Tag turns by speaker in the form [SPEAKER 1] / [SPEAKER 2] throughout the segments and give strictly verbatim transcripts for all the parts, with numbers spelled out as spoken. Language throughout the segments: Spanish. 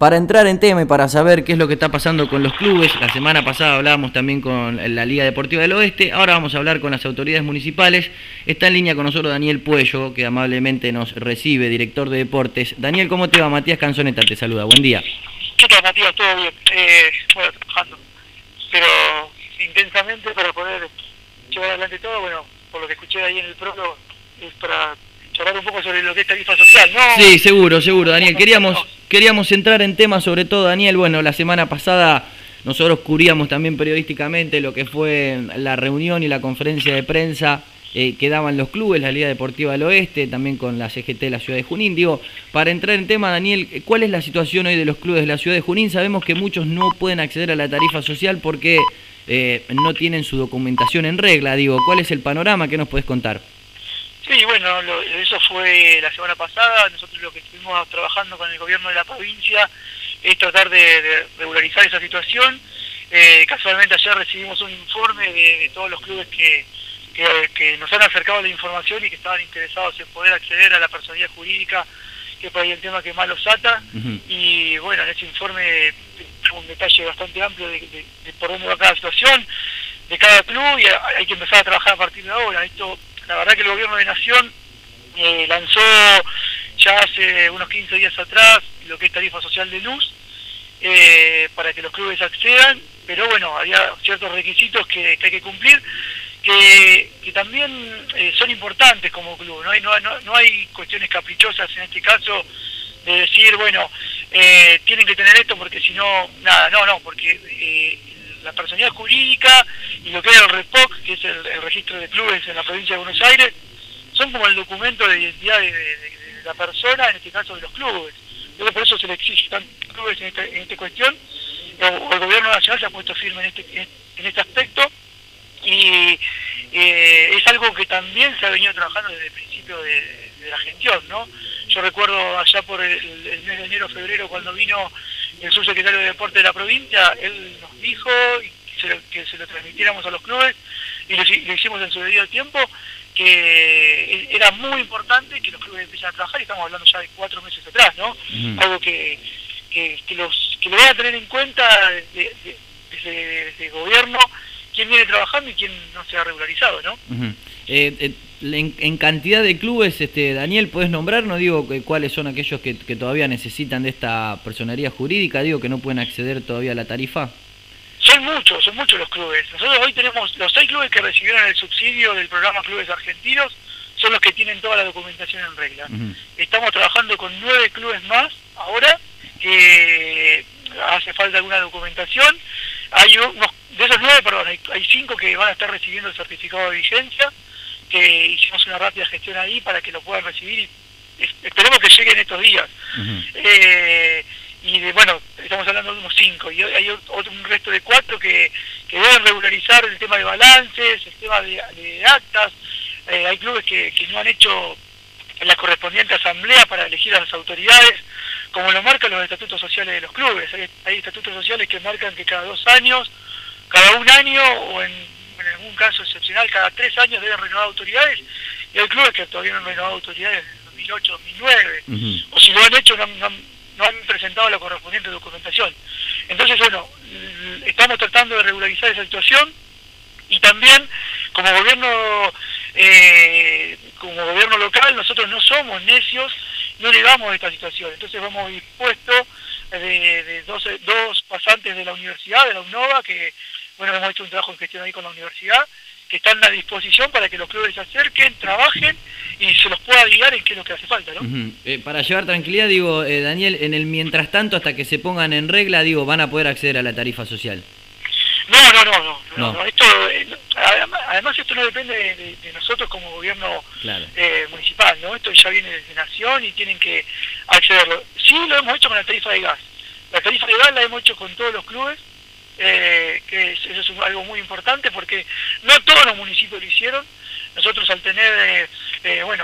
[SPEAKER 1] para entrar en tema y para saber qué es lo que está pasando con los clubes. La semana pasada hablábamos también con la Liga Deportiva del Oeste, ahora vamos a hablar con las autoridades municipales. Está en línea con nosotros Daniel Puello, que amablemente nos recibe, director de deportes. Daniel, ¿cómo te va? Matías Canzoneta te saluda, buen día.
[SPEAKER 2] ¿Qué tal, Matías? Todo bien. Eh, bueno, trabajando, pero intensamente para poder llevar adelante todo. Bueno, por lo que escuché ahí en el prólogo, es para charlar un poco sobre lo que es tarifa social, ¿no?
[SPEAKER 1] Sí, seguro, seguro, Daniel. Queríamos, queríamos entrar en temas sobre todo, Daniel. Bueno, la semana pasada nosotros cubríamos también periodísticamente lo que fue la reunión y la conferencia de prensa eh, que daban los clubes, la Liga Deportiva del Oeste, también con la C G T de la ciudad de Junín. Digo, para entrar en tema, Daniel, ¿cuál es la situación hoy de los clubes de la ciudad de Junín? Sabemos que muchos no pueden acceder a la tarifa social porque eh, no tienen su documentación en regla. Digo, ¿cuál es el panorama? ¿Qué nos podés contar?
[SPEAKER 2] Sí, bueno, lo, eso fue la semana pasada. Nosotros lo que estuvimos trabajando con el gobierno de la provincia es tratar de, de regularizar esa situación. Eh, casualmente ayer recibimos un informe de, de todos los clubes que, que, que nos han acercado la información y que estaban interesados en poder acceder a la personalidad jurídica, que es por ahí el tema que más los ata. Uh-huh. Y bueno, en ese informe un detalle bastante amplio de, de, de por dónde va cada situación de cada club, y hay que empezar a trabajar a partir de ahora. Esto, la verdad que el gobierno de Nación eh, lanzó ya hace unos quince días atrás lo que es tarifa social de luz, eh, para que los clubes accedan, pero bueno, había ciertos requisitos que, que hay que cumplir, que, que también eh, son importantes como club. No hay, no, no, no hay cuestiones caprichosas en este caso de decir, bueno, eh, tienen que tener esto porque si no, nada, no, no, porque eh, la personalidad jurídica y lo que es el REPOC, que es el, el registro de clubes en la provincia de Buenos Aires, son como el documento de identidad de, de, de la persona, en este caso de los clubes. Entonces por eso se le exige tanto a los clubes en esta, en esta cuestión, o, o el gobierno nacional se ha puesto firme en este, en, en este aspecto, y eh, es algo que también se ha venido trabajando desde el principio de, de la gestión, ¿no? Yo recuerdo allá por el, el mes de enero, febrero, cuando vino el subsecretario de Deporte de la provincia, él nos dijo que se lo, que se lo transmitiéramos a los clubes, y lo, lo hicimos en su debido tiempo, que era muy importante que los clubes empiecen a trabajar, y estamos hablando ya de cuatro meses atrás, ¿no? Mm. Algo que, que, que, los, que lo van a tener en cuenta desde, desde, desde el gobierno, quién viene trabajando y quién no se ha regularizado, ¿no? Uh-huh.
[SPEAKER 1] eh, eh, en, en cantidad de clubes, este Daniel, ¿puedes nombrar? No digo que, cuáles son aquellos que, que todavía necesitan de esta personería jurídica, digo que no pueden acceder todavía a la tarifa.
[SPEAKER 2] Son muchos, son muchos los clubes. Nosotros hoy tenemos los seis clubes que recibieron el subsidio del programa Clubes Argentinos, son los que tienen toda la documentación en regla. Uh-huh. Estamos trabajando con nueve clubes más ahora, que hace falta alguna documentación. Hay unos, de esos nueve, perdón, hay, hay cinco que van a estar recibiendo el certificado de vigencia, que hicimos una rápida gestión ahí para que lo puedan recibir, y esperemos que lleguen estos días. Uh-huh. eh, y de, bueno, estamos hablando de unos cinco, y hay otro, un resto de cuatro que, que deben regularizar el tema de balances, el tema de, de actas. Eh, hay clubes que, que no han hecho la correspondiente asamblea para elegir a las autoridades, como lo marcan los estatutos sociales de los clubes. Hay, hay estatutos sociales que marcan que cada dos años, cada un año, o en, en algún caso excepcional, cada tres años deben renovar autoridades, y hay clubes que todavía no han renovado autoridades desde dos mil ocho, dos mil nueve, uh-huh. o si lo han hecho, no, no, no han presentado la correspondiente documentación. Entonces, bueno, estamos tratando de regularizar esa situación, y también, como gobierno eh, como gobierno local, nosotros no somos necios, no negamos esta situación. Entonces vamos dispuestos de, de dos, dos pasantes de la universidad, de la UNOVA, que bueno, hemos hecho un trabajo en gestión ahí con la universidad, que están a disposición para que los clubes se acerquen, trabajen y se los pueda guiar en qué es lo que hace falta, ¿no? Uh-huh.
[SPEAKER 1] eh, para llevar tranquilidad, digo, eh, Daniel, en el mientras tanto, hasta que se pongan en regla, digo, van a poder acceder a la tarifa social.
[SPEAKER 2] No, no, no, no, no. no esto, eh, además esto no depende de, de, de nosotros como gobierno claro. eh, municipal, ¿no? Esto ya viene desde Nación y tienen que accederlo. Sí, lo hemos hecho con la tarifa de gas. La tarifa de gas la hemos hecho con todos los clubes, eh, que es, eso es un, algo muy importante, porque no todos los municipios lo hicieron. Nosotros, al tener, eh, eh, bueno,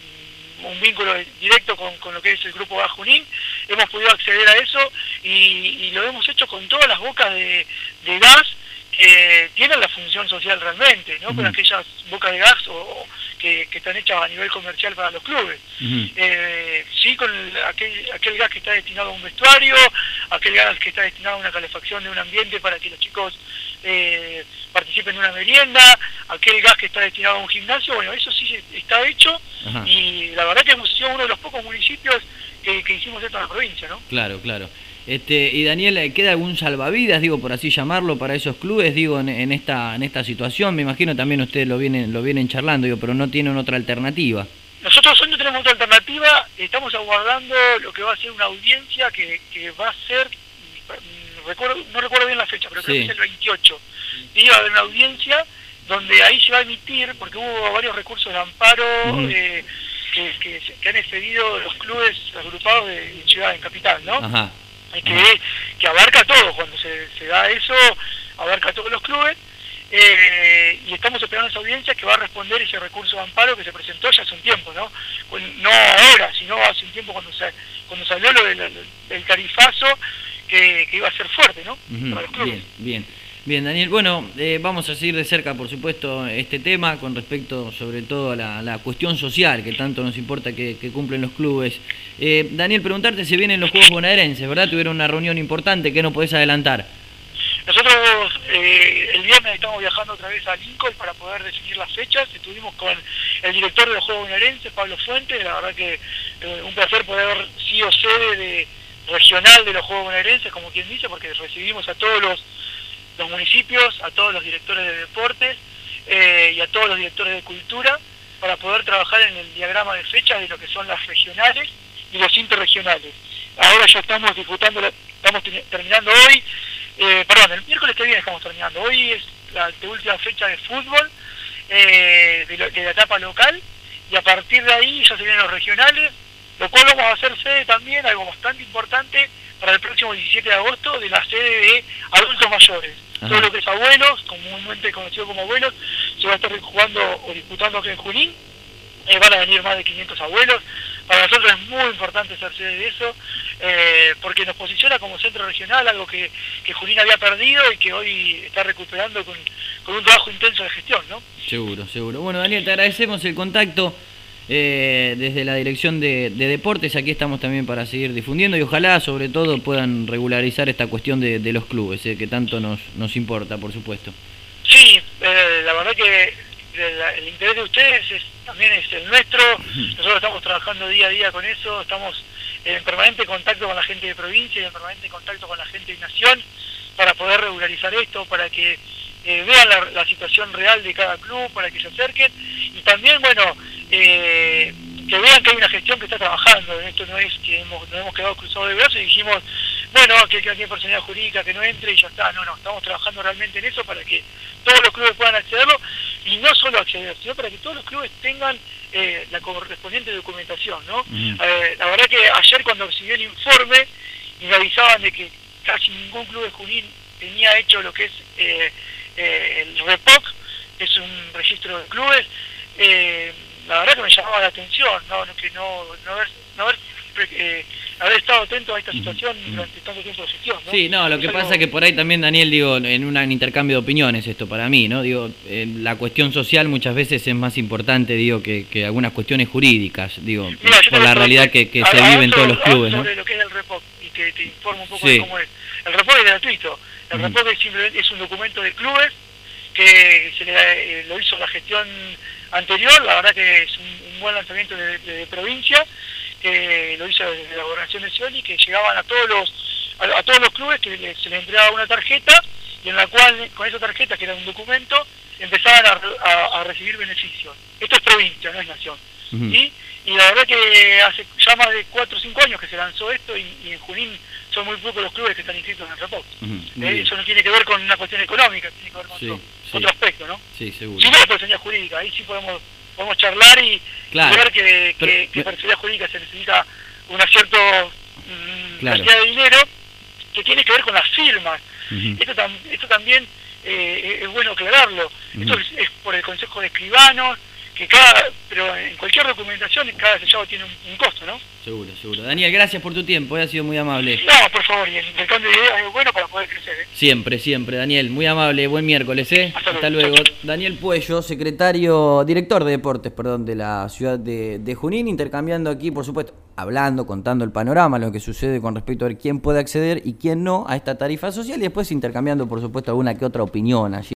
[SPEAKER 2] un vínculo directo con, con lo que es el Grupo Gas Junín, hemos podido acceder a eso, y, y lo hemos hecho con todas las bocas de, de gas que tienen la función social realmente, ¿no? Uh-huh. Con aquellas bocas de gas o, o que, que están hechas a nivel comercial para los clubes. Uh-huh. eh, sí, con el, aquel, aquel gas que está destinado a un vestuario, aquel gas que está destinado a una calefacción de un ambiente para que los chicos eh, participen de una merienda, aquel gas que está destinado a un gimnasio, bueno, eso sí está hecho. Ajá. Y la verdad que hemos sido uno de los pocos municipios que, que hicimos esto en la provincia, ¿no?
[SPEAKER 1] Claro, claro. Este, y Daniel, ¿queda algún salvavidas, digo, por así llamarlo, para esos clubes, digo, en, en esta en esta situación? Me imagino también ustedes lo vienen lo vienen charlando, digo, pero no tienen otra alternativa.
[SPEAKER 2] Nosotros hoy no tenemos otra alternativa, estamos aguardando lo que va a ser una audiencia que, que va a ser, recuerdo, no recuerdo bien la fecha, pero creo sí. que es el veintiocho. Y va a haber una audiencia donde ahí se va a emitir, porque hubo varios recursos de amparo uh-huh. eh, que, que, que han expedido los clubes agrupados de, de Ciudad, en Capital, ¿no? Ajá. Que, que abarca todo, cuando se, se da eso, abarca a todos los clubes, eh, y estamos esperando esa audiencia que va a responder ese recurso de amparo que se presentó ya hace un tiempo, ¿no? No ahora, sino hace un tiempo cuando se cuando salió lo del, del tarifazo que, que iba a ser fuerte, ¿no?
[SPEAKER 1] Uh-huh. Para los clubes. Bien, bien. Bien, Daniel, bueno, eh, vamos a seguir de cerca, por supuesto, este tema con respecto sobre todo a la, la cuestión social que tanto nos importa que, que cumplen los clubes. Eh, Daniel, preguntarte si vienen los Juegos Bonaerenses, ¿verdad? Tuvieron una reunión importante, ¿qué nos podés adelantar?
[SPEAKER 2] Nosotros eh, el viernes estamos viajando otra vez a Lincoln para poder definir las fechas. Estuvimos con el director de los Juegos Bonaerenses, Pablo Fuentes, la verdad que eh, un placer poder haber sido sede de, regional de los Juegos Bonaerenses, como quien dice, porque recibimos a todos los los municipios, a todos los directores de deportes eh, y a todos los directores de cultura para poder trabajar en el diagrama de fechas de lo que son las regionales y los interregionales. Ahora ya estamos disputando, estamos terminando hoy, eh, perdón, el miércoles que viene estamos terminando, hoy es la última fecha de fútbol eh, de, lo, de la etapa local, y a partir de ahí ya se vienen los regionales, lo cual vamos a hacer sede también, algo bastante importante, para el próximo diecisiete de agosto, de la sede de adultos mayores. Ajá. Todo lo que es abuelos, comúnmente conocido como abuelos, se va a estar jugando o disputando aquí en Junín. Eh, van a venir más de quinientos abuelos. Para nosotros es muy importante ser sede de eso, eh, porque nos posiciona como centro regional, algo que, que Junín había perdido y que hoy está recuperando con, con un trabajo intenso de gestión, ¿no?
[SPEAKER 1] Seguro, seguro. Bueno, Daniel, te agradecemos el contacto. Eh, desde la Dirección de, de Deportes, aquí estamos también para seguir difundiendo y ojalá sobre todo puedan regularizar esta cuestión de, de los clubes, eh, que tanto nos, nos importa, por supuesto.
[SPEAKER 2] Sí, eh, la verdad que el, el interés de ustedes es, también es el nuestro. Nosotros estamos trabajando día a día con eso, estamos en permanente contacto con la gente de provincia y en permanente contacto con la gente de nación para poder regularizar esto, para que eh, vean la, la situación real de cada club, para que se acerquen y también, bueno, Eh, que vean que hay una gestión que está trabajando. Esto no es que hemos, nos hemos quedado cruzados de brazos y dijimos, bueno, que, que aquí hay personalidad jurídica que no entre y ya está. No, no, estamos trabajando realmente en eso para que todos los clubes puedan accederlo, y no solo acceder, sino para que todos los clubes tengan eh, la correspondiente documentación, ¿no? Uh-huh. eh, la verdad que ayer cuando recibí el informe y me avisaban de que casi ningún club de Junín tenía hecho lo que es eh, eh, el REPOC, que es un registro de clubes, eh, la verdad que me llamaba la atención, no, no que no, no haber, no haber, eh, haber estado atento a esta situación uh-huh. durante tanto tiempo de gestión, ¿no?
[SPEAKER 1] Sí, no, lo que es pasa es algo... que por ahí también, Daniel, digo, en un intercambio de opiniones esto para mí, ¿no? Digo, eh, la cuestión social muchas veces es más importante, digo, que, que algunas cuestiones jurídicas, digo, Mira, por la realidad que, que se vive en todos los clubes, ¿no?
[SPEAKER 2] Sobre lo que es el REPOC, y te, te informo un poco sí. de cómo es. El REPOC es gratuito, el uh-huh. REPOC es, simplemente, es un documento de clubes que se le, eh, lo hizo la gestión anterior, la verdad que es un, un buen lanzamiento de, de, de provincia, que lo hizo desde la gobernación de Scioli, que llegaban a todos los a, a todos los clubes, que le, se les entregaba una tarjeta, y en la cual, con esa tarjeta, que era un documento, empezaban a, a, a recibir beneficios. Esto es provincia, no es nación. Uh-huh. ¿Sí? Y la verdad que hace ya más de cuatro o cinco años que se lanzó esto, y, y en Junín son muy pocos los clubes que están inscritos en el REPOC. Uh-huh. eh, eso no tiene que ver con una cuestión económica, tiene que ver con sí, otro, sí. otro aspecto, ¿no?
[SPEAKER 1] Sí, seguro.
[SPEAKER 2] Si no es personalidad jurídica, ahí sí podemos podemos charlar y claro. ver que, que, Pero, que personalidad jurídica se necesita una cierta mmm, claro. cantidad de dinero que tiene que ver con las firmas. Uh-huh. Esto, tam, esto también eh, es bueno aclararlo. Uh-huh. Esto es, es por el Consejo de Escribanos, que cada, pero en cualquier documentación cada sellado tiene un, un costo, ¿no?
[SPEAKER 1] Seguro, seguro. Daniel, gracias por tu tiempo, eh, ha sido muy amable.
[SPEAKER 2] No, por favor, y el intercambio de ideas es bueno para poder crecer, ¿eh?
[SPEAKER 1] Siempre, siempre, Daniel, muy amable, buen miércoles, ¿eh?
[SPEAKER 2] Hasta,
[SPEAKER 1] Hasta
[SPEAKER 2] luego.
[SPEAKER 1] luego. Daniel Puello, secretario, director de deportes, perdón, de la ciudad de, de Junín, intercambiando aquí, por supuesto, hablando, contando el panorama, lo que sucede con respecto a ver quién puede acceder y quién no a esta tarifa social, y después intercambiando, por supuesto, alguna que otra opinión allí.